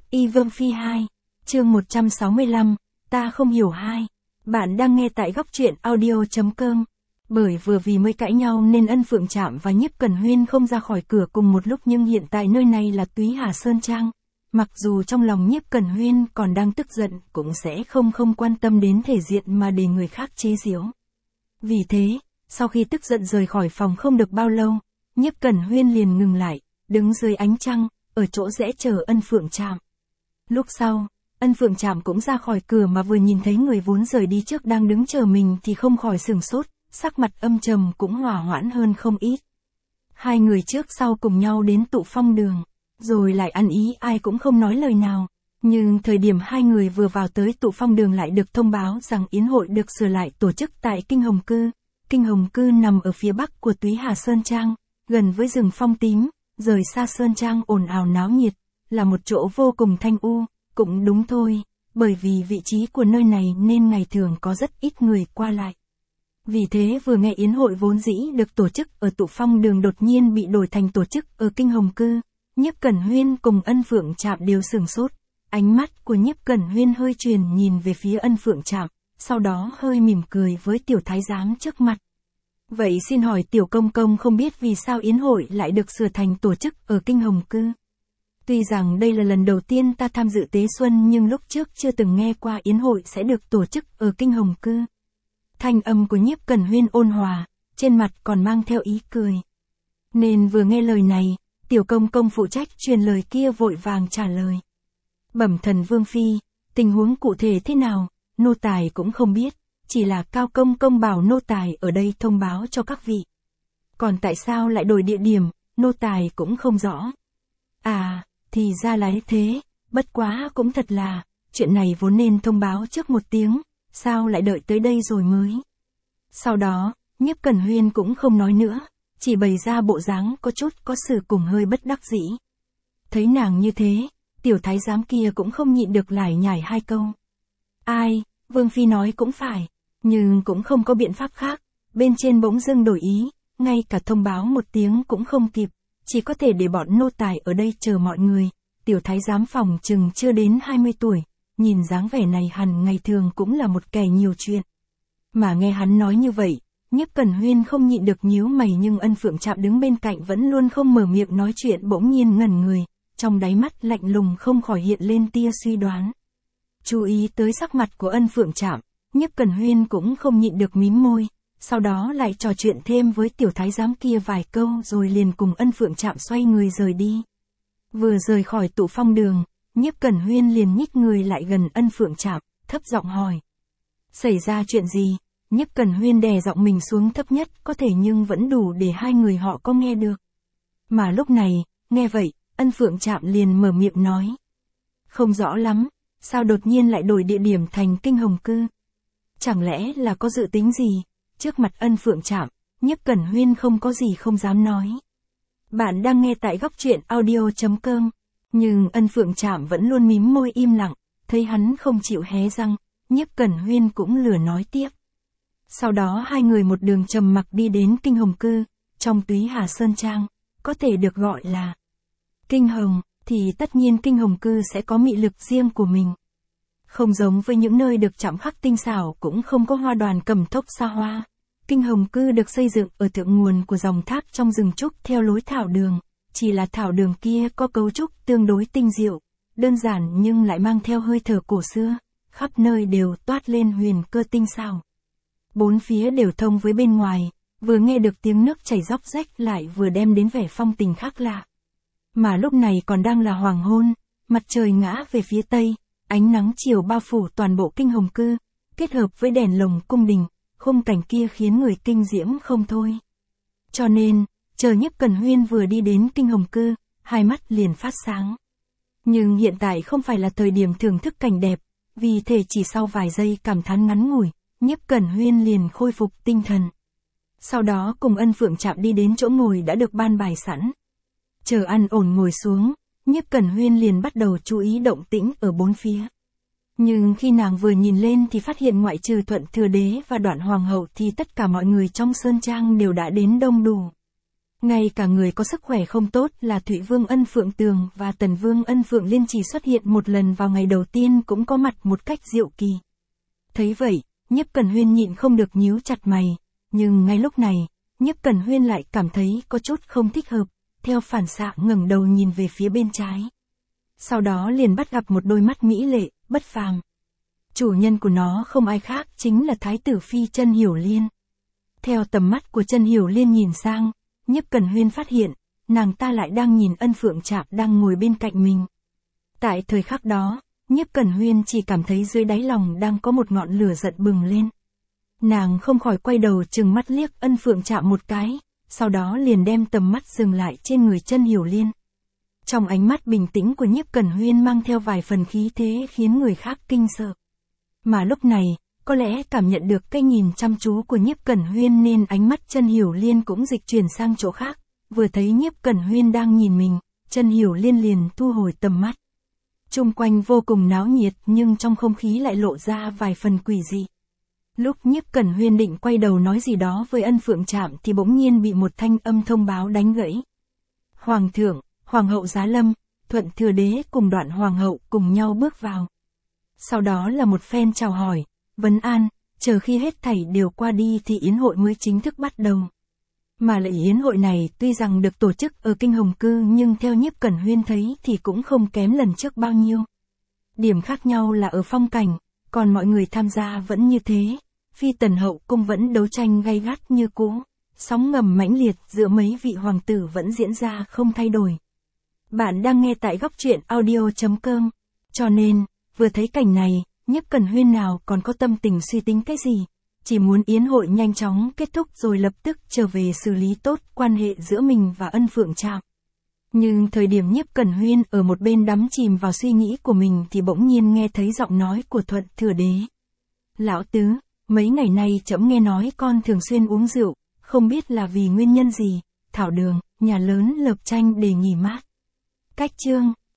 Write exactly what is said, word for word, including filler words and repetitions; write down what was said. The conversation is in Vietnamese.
Y Vương Phi hai, chương một trăm sáu mươi lăm, ta không hiểu hai. Bạn đang nghe tại góc truyện audio chấm com. Bởi vừa vì mới cãi nhau nên Ân Phượng Trạm và Nhiếp Cẩn Huyên không ra khỏi cửa cùng một lúc, nhưng hiện tại nơi này là Túy Hà Sơn Trang. Mặc dù trong lòng Nhiếp Cẩn Huyên còn đang tức giận, cũng sẽ không không quan tâm đến thể diện mà để người khác chế giễu. Vì thế, sau khi tức giận rời khỏi phòng không được bao lâu, Nhiếp Cẩn Huyên liền ngừng lại, đứng dưới ánh trăng, ở chỗ rẽ chờ Ân Phượng Trạm. Lúc sau, Ân Phượng Trạm cũng ra khỏi cửa mà vừa nhìn thấy người vốn rời đi trước đang đứng chờ mình thì không khỏi sửng sốt, sắc mặt âm trầm cũng hòa hoãn hơn không ít. Hai người trước sau cùng nhau đến Tụ Phong Đường, rồi lại ăn ý, ai cũng không nói lời nào. Nhưng thời điểm hai người vừa vào tới Tụ Phong Đường lại được thông báo rằng yến hội được sửa lại tổ chức tại Kinh Hồng Cư. Kinh Hồng Cư nằm ở phía bắc của Túy Hà Sơn Trang, gần với rừng phong tím, rời xa Sơn Trang ồn ào náo nhiệt, là một chỗ vô cùng thanh u. Cũng đúng thôi, bởi vì vị trí của nơi này nên ngày thường có rất ít người qua lại. Vì thế vừa nghe yến hội vốn dĩ được tổ chức ở Tụ Phong Đường đột nhiên bị đổi thành tổ chức ở Kinh Hồng Cư, Nhiếp Cẩn Huyên cùng Ân Phượng Trạm đều sửng sốt. Ánh mắt của Nhiếp Cẩn Huyên hơi chuyển nhìn về phía Ân Phượng Trạm, sau đó hơi mỉm cười với tiểu thái giám trước mặt. Vậy xin hỏi tiểu công công không biết vì sao yến hội lại được sửa thành tổ chức ở Kinh Hồng Cư? Tuy rằng đây là lần đầu tiên ta tham dự tế xuân nhưng lúc trước chưa từng nghe qua yến hội sẽ được tổ chức ở Kinh Hồng Cư. Thanh âm của Nhiếp Cẩn Huyên ôn hòa, trên mặt còn mang theo ý cười. Nên vừa nghe lời này, tiểu công công phụ trách truyền lời kia vội vàng trả lời. Bẩm thần Vương Phi, tình huống cụ thể thế nào, nô tài cũng không biết, chỉ là Cao công công bảo nô tài ở đây thông báo cho các vị. Còn tại sao lại đổi địa điểm, nô tài cũng không rõ. À, thì ra là thế, bất quá cũng thật là, chuyện này vốn nên thông báo trước một tiếng, sao lại đợi tới đây rồi mới. Sau đó, Nhiếp Cẩn Huyên cũng không nói nữa, chỉ bày ra bộ dáng có chút có sự cùng hơi bất đắc dĩ. Thấy nàng như thế, tiểu thái giám kia cũng không nhịn được lải nhải hai câu. Ai, Vương Phi nói cũng phải, nhưng cũng không có biện pháp khác, bên trên bỗng dưng đổi ý, ngay cả thông báo một tiếng cũng không kịp. Chỉ có thể để bọn nô tài ở đây chờ mọi người. Tiểu thái giám phòng chừng chưa đến hai mươi tuổi, nhìn dáng vẻ này hẳn ngày thường cũng là một kẻ nhiều chuyện. Mà nghe hắn nói như vậy, Nhiếp Cẩn Huyên không nhịn được nhíu mày, nhưng Ân Phượng Trạm đứng bên cạnh vẫn luôn không mở miệng nói chuyện bỗng nhiên ngẩn người, trong đáy mắt lạnh lùng không khỏi hiện lên tia suy đoán. Chú ý tới sắc mặt của Ân Phượng Trạm, Nhiếp Cẩn Huyên cũng không nhịn được mím môi. Sau đó lại trò chuyện thêm với tiểu thái giám kia vài câu rồi liền cùng Ân Phượng Trạm xoay người rời đi. Vừa rời khỏi Tụ Phong Đường, Nhiếp Cẩn Huyên liền nhích người lại gần Ân Phượng Trạm, thấp giọng hỏi. Xảy ra chuyện gì? Nhiếp Cẩn Huyên đè giọng mình xuống thấp nhất có thể nhưng vẫn đủ để hai người họ có nghe được. Mà lúc này, nghe vậy, Ân Phượng Trạm liền mở miệng nói. Không rõ lắm, sao đột nhiên lại đổi địa điểm thành Kinh Hồng Cư? Chẳng lẽ là có dự tính gì? Trước mặt Ân Phượng Trạm, Nhiếp Cẩn Huyên không có gì không dám nói. Bạn đang nghe tại góc truyện audio chấm com, nhưng Ân Phượng Trạm vẫn luôn mím môi im lặng, thấy hắn không chịu hé răng, Nhiếp Cẩn Huyên cũng lừa nói tiếp. Sau đó hai người một đường trầm mặc đi đến Kinh Hồng Cư, trong Túy Hà Sơn Trang, có thể được gọi là Kinh Hồng, thì tất nhiên Kinh Hồng Cư sẽ có mị lực riêng của mình. Không giống với những nơi được chạm khắc tinh xảo, cũng không có hoa đoàn cầm thốc xa hoa. Kinh Hồng Cư được xây dựng ở thượng nguồn của dòng thác trong rừng trúc theo lối thảo đường, chỉ là thảo đường kia có cấu trúc tương đối tinh diệu, đơn giản nhưng lại mang theo hơi thở cổ xưa, khắp nơi đều toát lên huyền cơ tinh xảo. Bốn phía đều thông với bên ngoài, vừa nghe được tiếng nước chảy róc rách lại vừa đem đến vẻ phong tình khác lạ. Mà lúc này còn đang là hoàng hôn, mặt trời ngã về phía tây, ánh nắng chiều bao phủ toàn bộ Kinh Hồng Cư, kết hợp với đèn lồng cung đình. Khung cảnh kia khiến người kinh diễm không thôi. Cho nên, chờ Nhiếp Cẩn Huyên vừa đi đến Kinh Hồng Cư, hai mắt liền phát sáng. Nhưng hiện tại không phải là thời điểm thưởng thức cảnh đẹp, vì thế chỉ sau vài giây cảm thán ngắn ngủi, Nhiếp Cẩn Huyên liền khôi phục tinh thần. Sau đó cùng Ân Phượng Trạm đi đến chỗ ngồi đã được ban bài sẵn. Chờ ăn ổn ngồi xuống, Nhiếp Cẩn Huyên liền bắt đầu chú ý động tĩnh ở bốn phía. Nhưng khi nàng vừa nhìn lên thì phát hiện ngoại trừ Thuận Thừa Đế và Đoạn Hoàng hậu thì tất cả mọi người trong Sơn Trang đều đã đến đông đủ. Ngay cả người có sức khỏe không tốt là Thụy Vương Ân Phượng Tường và Tần Vương Ân Phượng Liên chỉ xuất hiện một lần vào ngày đầu tiên cũng có mặt một cách diệu kỳ. Thấy vậy, Nhiếp Cẩn Huyên nhịn không được nhíu chặt mày, nhưng ngay lúc này, Nhiếp Cẩn Huyên lại cảm thấy có chút không thích hợp, theo phản xạ ngẩng đầu nhìn về phía bên trái. Sau đó liền bắt gặp một đôi mắt mỹ lệ, bất phàm. Chủ nhân của nó không ai khác chính là Thái tử Phi Chân Hiểu Liên. Theo tầm mắt của Chân Hiểu Liên nhìn sang, Nhiếp Cẩn Huyên phát hiện, nàng ta lại đang nhìn Ân Phượng Trạm đang ngồi bên cạnh mình. Tại thời khắc đó, Nhiếp Cẩn Huyên chỉ cảm thấy dưới đáy lòng đang có một ngọn lửa giận bừng lên. Nàng không khỏi quay đầu trừng mắt liếc Ân Phượng Trạm một cái, sau đó liền đem tầm mắt dừng lại trên người Chân Hiểu Liên. Trong ánh mắt bình tĩnh của Nhiếp Cẩn Huyên mang theo vài phần khí thế khiến người khác kinh sợ. Mà lúc này, có lẽ cảm nhận được cái nhìn chăm chú của Nhiếp Cẩn Huyên nên ánh mắt Chân Hiểu Liên cũng dịch chuyển sang chỗ khác, vừa thấy Nhiếp Cẩn Huyên đang nhìn mình, Chân Hiểu Liên liền thu hồi tầm mắt. Chung quanh vô cùng náo nhiệt nhưng trong không khí lại lộ ra vài phần quỷ dị. Lúc Nhiếp Cẩn Huyên định quay đầu nói gì đó với Ân Phượng Trạm thì bỗng nhiên bị một thanh âm thông báo đánh gãy. Hoàng thượng, Hoàng hậu giá lâm, Thuận Thừa Đế cùng Đoạn Hoàng hậu cùng nhau bước vào. Sau đó là một phen chào hỏi, vấn an, chờ khi hết thảy đều qua đi thì yến hội mới chính thức bắt đầu. Mà lại yến hội này tuy rằng được tổ chức ở Kinh Hồng Cư nhưng theo Nhiếp Cẩn Huyên thấy thì cũng không kém lần trước bao nhiêu. Điểm khác nhau là ở phong cảnh, còn mọi người tham gia vẫn như thế, Phi Tần hậu cung vẫn đấu tranh gay gắt như cũ, sóng ngầm mãnh liệt giữa mấy vị hoàng tử vẫn diễn ra không thay đổi. Bạn đang nghe tại góc truyện audio chấm com, cho nên, vừa thấy cảnh này, Nhiếp Cẩn Huyên nào còn có tâm tình suy tính cái gì, chỉ muốn yến hội nhanh chóng kết thúc rồi lập tức trở về xử lý tốt quan hệ giữa mình và Ân Phượng Trạm. Nhưng thời điểm Nhiếp Cẩn Huyên ở một bên đắm chìm vào suy nghĩ của mình thì bỗng nhiên nghe thấy giọng nói của Thuận Thừa Đế. Lão tứ, mấy ngày nay trẫm nghe nói con thường xuyên uống rượu, không biết là vì nguyên nhân gì, Thảo Đường, nhà lớn Lợp Tranh để nghỉ mát. Cách chương